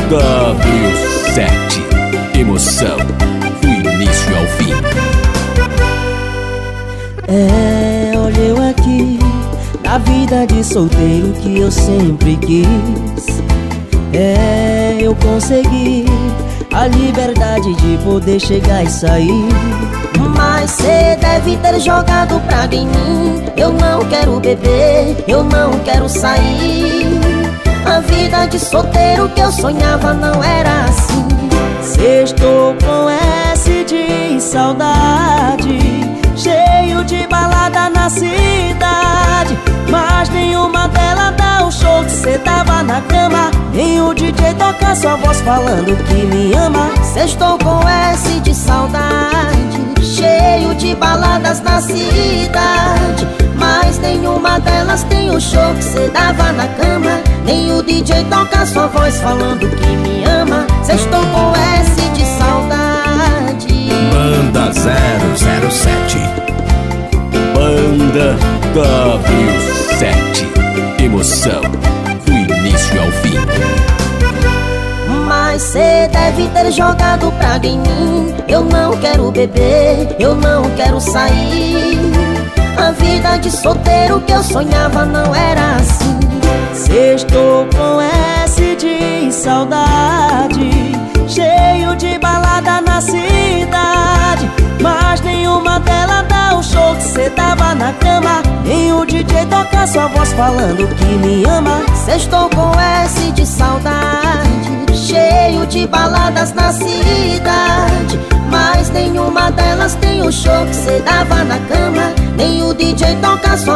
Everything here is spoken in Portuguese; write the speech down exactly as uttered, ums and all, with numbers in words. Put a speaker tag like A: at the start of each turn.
A: W sete, emoção do início ao fim.
B: É, olha eu aqui, na vida de solteiro que eu sempre quis. É, eu consegui a liberdade de poder chegar e sair. Mas cê deve ter jogado praga em mim. Eu não quero beber, eu não quero sair. A vida de solteiro que eu sonhava não era assim. Cê estou com S de saudade, cheio de balada na cidade, mas nenhuma delas dá o show que cê dava na cama. Nem o D J toca sua voz falando que me ama. Cê estou com S de saudade, cheio de baladas na cidade, mas nenhuma delas tem o show que cê dava na cama. Nem o D J toca sua voz falando que me ama. Cê estou com S de saudade.
A: Banda zero zero sete, Banda W sete, emoção do início ao fim.
B: Mas cê deve ter jogado praga em mim. Eu não quero beber, eu não quero sair. A vida de solteiro que eu sonhava não era assim. Cê estou com S de saudade, cheio de balada na cidade, mas nenhuma delas dá o show que cê dava na cama. Nem o D J toca sua voz falando que me ama. Cê estou com S de saudade, cheio de baladas na cidade, mas nenhuma delas tem o show que cê dava na cama. Nem o D J toca sua